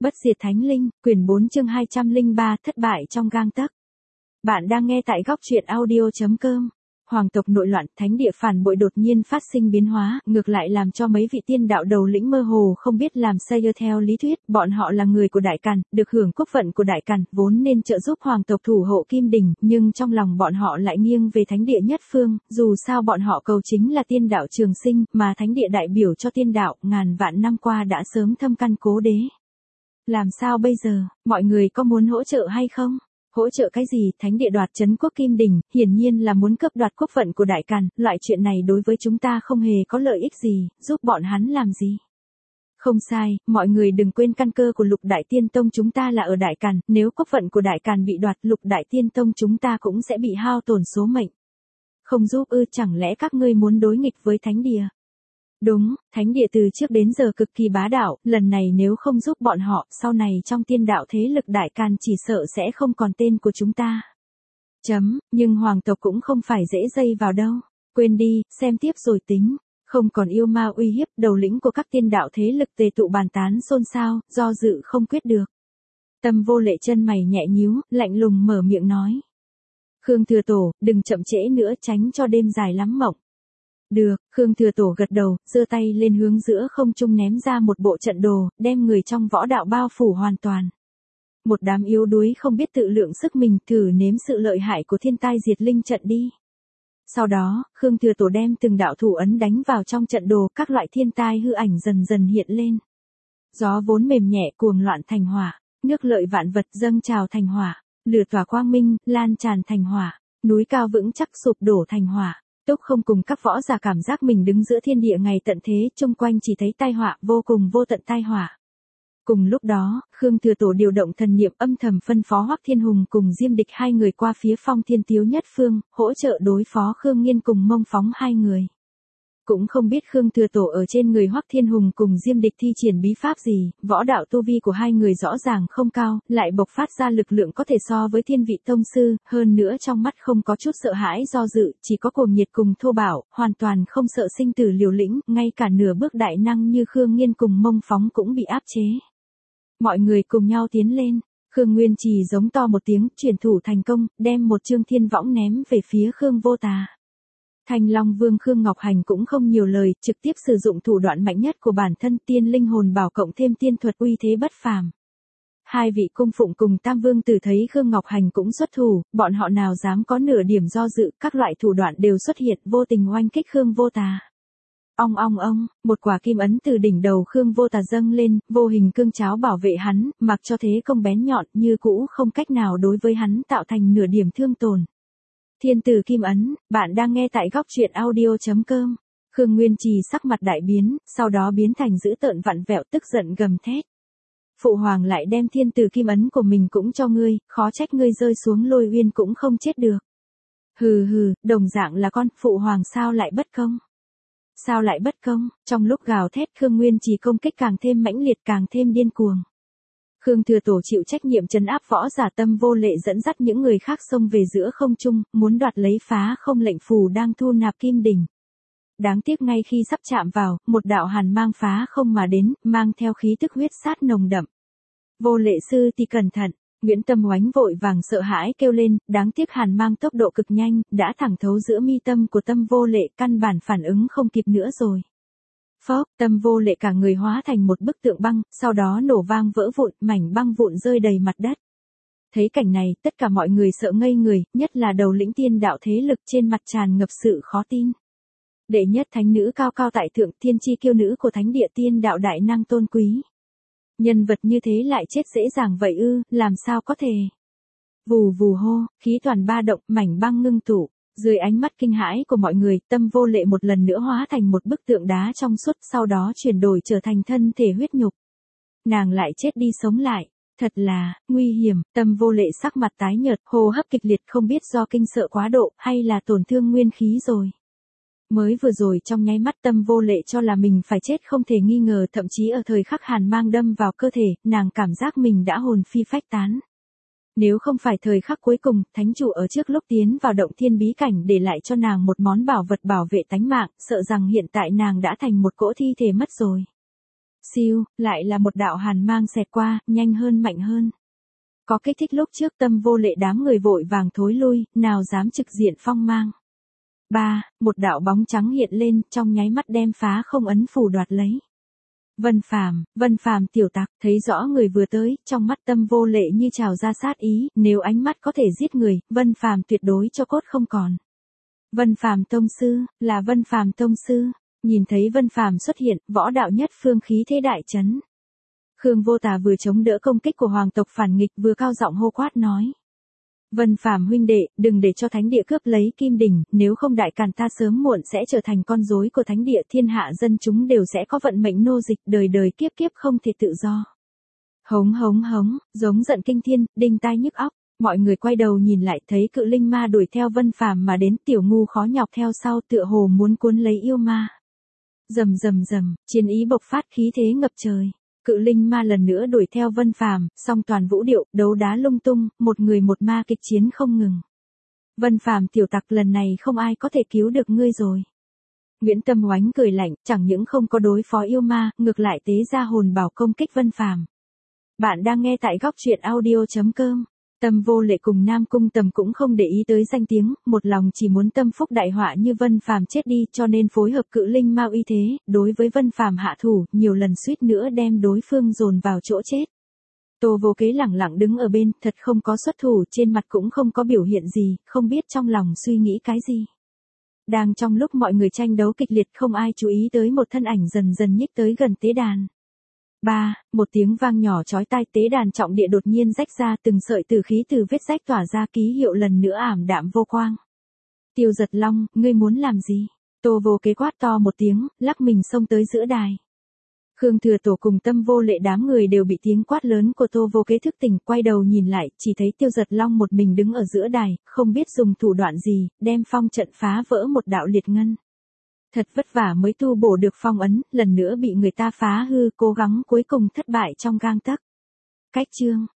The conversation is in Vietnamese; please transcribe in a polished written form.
Bất diệt thánh linh, quyển 4 chương 203, thất bại trong gang tấc. Bạn đang nghe tại góc truyện audio.com. Hoàng tộc nội loạn, thánh địa phản bội đột nhiên phát sinh biến hóa, ngược lại làm cho mấy vị tiên đạo đầu lĩnh mơ hồ không biết làm sao. Theo lý thuyết, bọn họ là người của Đại Càn, được hưởng quốc phận của Đại Càn, vốn nên trợ giúp hoàng tộc thủ hộ Kim Đình, nhưng trong lòng bọn họ lại nghiêng về thánh địa nhất phương, dù sao bọn họ cầu chính là tiên đạo trường sinh, mà thánh địa đại biểu cho tiên đạo, ngàn vạn năm qua đã sớm thâm căn cố đế. Làm sao bây giờ, mọi người có muốn hỗ trợ hay không? Hỗ trợ cái gì? Thánh địa đoạt trấn quốc Kim Đình, hiển nhiên là muốn cướp đoạt quốc phận của Đại Càn, loại chuyện này đối với chúng ta không hề có lợi ích gì, giúp bọn hắn làm gì? Không sai, mọi người đừng quên căn cơ của Lục Đại Tiên Tông chúng ta là ở Đại Càn, nếu quốc phận của Đại Càn bị đoạt, Lục Đại Tiên Tông chúng ta cũng sẽ bị hao tổn số mệnh. Không giúp ư? Chẳng lẽ các ngươi muốn đối nghịch với thánh địa? Đúng, thánh địa từ trước đến giờ cực kỳ bá đạo, lần này nếu không giúp bọn họ, sau này trong tiên đạo thế lực Đại Càn chỉ sợ sẽ không còn tên của chúng ta. Nhưng hoàng tộc cũng không phải dễ dây vào đâu. Quên đi, xem tiếp rồi tính. Không còn yêu ma uy hiếp, đầu lĩnh của các tiên đạo thế lực tề tụ bàn tán xôn xao, do dự không quyết được. Tâm Vô Lệ chân mày nhẹ nhíu, lạnh lùng mở miệng nói. Khương Thừa Tổ, đừng chậm trễ nữa, tránh cho đêm dài lắm mộng. Được, Khương Thừa Tổ gật đầu, giơ tay lên hướng giữa không trung ném ra một bộ trận đồ, đem người trong võ đạo bao phủ hoàn toàn. Một đám yếu đuối không biết tự lượng sức mình, thử nếm sự lợi hại của thiên tai diệt linh trận đi. Sau đó, Khương Thừa Tổ đem từng đạo thủ ấn đánh vào trong trận đồ, các loại thiên tai hư ảnh dần dần hiện lên. Gió vốn mềm nhẹ cuồng loạn thành hỏa, nước lợi vạn vật dâng trào thành hỏa, lửa tỏa quang minh, lan tràn thành hỏa, núi cao vững chắc sụp đổ thành hỏa. Túc Không cùng các võ giả cảm giác mình đứng giữa thiên địa ngày tận thế, chung quanh chỉ thấy tai họa, vô cùng vô tận tai họa. Cùng lúc đó, Khương Thừa Tổ điều động thần niệm âm thầm phân phó Hoắc Thiên Hùng cùng Diêm Địch hai người qua phía Phong Thiên Tiếu Nhất Phương, hỗ trợ đối phó Khương Nghiên cùng Mông Phóng hai người. Cũng không biết Khương Thừa Tổ ở trên người Hoắc Thiên Hùng cùng Diêm Địch thi triển bí pháp gì, võ đạo tu vi của hai người rõ ràng không cao, lại bộc phát ra lực lượng có thể so với thiên vị tông sư, hơn nữa trong mắt không có chút sợ hãi do dự, chỉ có cuồng nhiệt cùng thô bạo, hoàn toàn không sợ sinh tử liều lĩnh, ngay cả nửa bước đại năng như Khương Nghiên cùng Mông Phóng cũng bị áp chế. Mọi người cùng nhau tiến lên, Khương Nguyên Trì giống to một tiếng, chuyển thủ thành công, đem một chương thiên võng ném về phía Khương Vô Tà. Thanh Long Vương Khương Ngọc Hành cũng không nhiều lời, trực tiếp sử dụng thủ đoạn mạnh nhất của bản thân, tiên linh hồn bảo cộng thêm tiên thuật uy thế bất phàm. Hai vị cung phụng cùng Tam Vương Tử thấy Khương Ngọc Hành cũng xuất thủ, bọn họ nào dám có nửa điểm do dự, các loại thủ đoạn đều xuất hiện, vô tình oanh kích Khương Vô Tà. Ong ong ong, một quả kim ấn từ đỉnh đầu Khương Vô Tà dâng lên, vô hình cương cháo bảo vệ hắn, mặc cho thế công bén nhọn như cũ không cách nào đối với hắn tạo thành nửa điểm thương tổn. Thiên tử kim ấn, bạn đang nghe tại góc truyện audio.com. Khương Nguyên Trì sắc mặt đại biến, sau đó biến thành dữ tợn vặn vẹo tức giận gầm thét. Phụ hoàng lại đem thiên tử kim ấn của mình cũng cho ngươi, khó trách ngươi rơi xuống Lôi Uyên cũng không chết được. Hừ hừ, đồng dạng là con, phụ hoàng sao lại bất công? Sao lại bất công? Trong lúc gào thét Khương Nguyên Trì công kích càng thêm mãnh liệt càng thêm điên cuồng. Khương Thừa Tổ chịu trách nhiệm trấn áp võ giả Tâm Vô Lệ dẫn dắt những người khác xông về giữa không trung, muốn đoạt lấy phá không lệnh phù đang thu nạp Kim Đình. Đáng tiếc ngay khi sắp chạm vào, một đạo hàn mang phá không mà đến, mang theo khí tức huyết sát nồng đậm. Vô Lệ sư thì cẩn thận, Nguyễn Tâm Oánh vội vàng sợ hãi kêu lên, đáng tiếc hàn mang tốc độ cực nhanh, đã thẳng thấu giữa mi tâm của Tâm Vô Lệ, căn bản phản ứng không kịp nữa rồi. Phốc, Tâm Vô Lệ cả người hóa thành một bức tượng băng, sau đó nổ vang vỡ vụn, mảnh băng vụn rơi đầy mặt đất. Thấy cảnh này, tất cả mọi người sợ ngây người, nhất là đầu lĩnh tiên đạo thế lực trên mặt tràn ngập sự khó tin. Đệ nhất thánh nữ cao cao tại thượng, thiên chi kiêu nữ của thánh địa tiên đạo đại năng tôn quý. Nhân vật như thế lại chết dễ dàng vậy ư, làm sao có thể? Vù vù hô, khí toàn ba động, mảnh băng ngưng tụ. Dưới ánh mắt kinh hãi của mọi người, Tâm Vô Lệ một lần nữa hóa thành một bức tượng đá trong suốt, sau đó chuyển đổi trở thành thân thể huyết nhục. Nàng lại chết đi sống lại, thật là nguy hiểm. Tâm Vô Lệ sắc mặt tái nhợt, hô hấp kịch liệt, không biết do kinh sợ quá độ hay là tổn thương nguyên khí rồi. Mới vừa rồi trong nháy mắt Tâm Vô Lệ cho là mình phải chết không thể nghi ngờ, thậm chí ở thời khắc hàn mang đâm vào cơ thể, nàng cảm giác mình đã hồn phi phách tán. Nếu không phải thời khắc cuối cùng, thánh chủ ở trước lúc tiến vào động thiên bí cảnh để lại cho nàng một món bảo vật bảo vệ tánh mạng, sợ rằng hiện tại nàng đã thành một cỗ thi thể mất rồi. Siêu, lại là một đạo hàn mang xẹt qua, nhanh hơn mạnh hơn. Có kích thích lúc trước Tâm Vô Lệ đám người vội vàng thối lui, nào dám trực diện phong mang. Một đạo bóng trắng hiện lên, trong nháy mắt đem phá không ấn phù đoạt lấy. Vân Phàm tiểu tặc, thấy rõ người vừa tới, trong mắt Tâm Vô Lệ như trào ra sát ý, nếu ánh mắt có thể giết người, Vân Phàm tuyệt đối cho cốt không còn. Vân Phàm tông sư, là Vân Phàm tông sư. Nhìn thấy Vân Phàm xuất hiện, võ đạo nhất phương khí thế đại chấn. Khương Vô Tà vừa chống đỡ công kích của hoàng tộc phản nghịch vừa cao giọng hô quát nói. Vân Phàm huynh đệ, đừng để cho thánh địa cướp lấy kim đỉnh, nếu không đại càn ta sớm muộn sẽ trở thành con rối của thánh địa, thiên hạ dân chúng đều sẽ có vận mệnh nô dịch, đời đời kiếp kiếp không thể tự do. Hống, giống giận kinh thiên, đinh tai nhức óc, mọi người quay đầu nhìn lại thấy cự linh ma đuổi theo Vân Phàm mà đến, tiểu ngu khó nhọc theo sau tựa hồ muốn cuốn lấy yêu ma. Rầm, chiến ý bộc phát, khí thế ngập trời. Cự linh ma lần nữa đuổi theo Vân Phàm, song toàn vũ điệu, đấu đá lung tung, một người một ma kịch chiến không ngừng. Vân Phàm tiểu tặc, lần này không ai có thể cứu được ngươi rồi. Nguyễn Tâm Oánh cười lạnh, chẳng những không có đối phó yêu ma, ngược lại tế ra hồn bảo công kích Vân Phàm. Bạn đang nghe tại góc truyện audio.com. Tâm Vô Lệ cùng Nam Cung Tầm cũng không để ý tới danh tiếng, một lòng chỉ muốn tâm phúc đại họa như Vân Phàm chết đi, cho nên phối hợp cự linh ma uy thế, đối với Vân Phàm hạ thủ, nhiều lần suýt nữa đem đối phương dồn vào chỗ chết. Tô Vô Kế lẳng lặng đứng ở bên, thật không có xuất thủ, trên mặt cũng không có biểu hiện gì, không biết trong lòng suy nghĩ cái gì. Đang trong lúc mọi người tranh đấu kịch liệt, không ai chú ý tới một thân ảnh dần dần nhích tới gần tế đàn. Một tiếng vang nhỏ chói tai, tế đàn trọng địa đột nhiên rách ra, từng sợi tử khí từ vết rách tỏa ra, ký hiệu lần nữa ảm đạm vô quang. Tiêu Giật Long, ngươi muốn làm gì? Tô Vô Kế quát to một tiếng, lắc mình xông tới giữa đài. Khương Thừa Tổ cùng Tâm Vô Lệ đám người đều bị tiếng quát lớn của Tô Vô Kế thức tỉnh, quay đầu nhìn lại, chỉ thấy Tiêu Giật Long một mình đứng ở giữa đài, không biết dùng thủ đoạn gì, đem phong trận phá vỡ một đạo liệt ngân. Thật vất vả mới tu bổ được phong ấn, lần nữa bị người ta phá hư, cố gắng cuối cùng thất bại trong gang tấc. Cách chương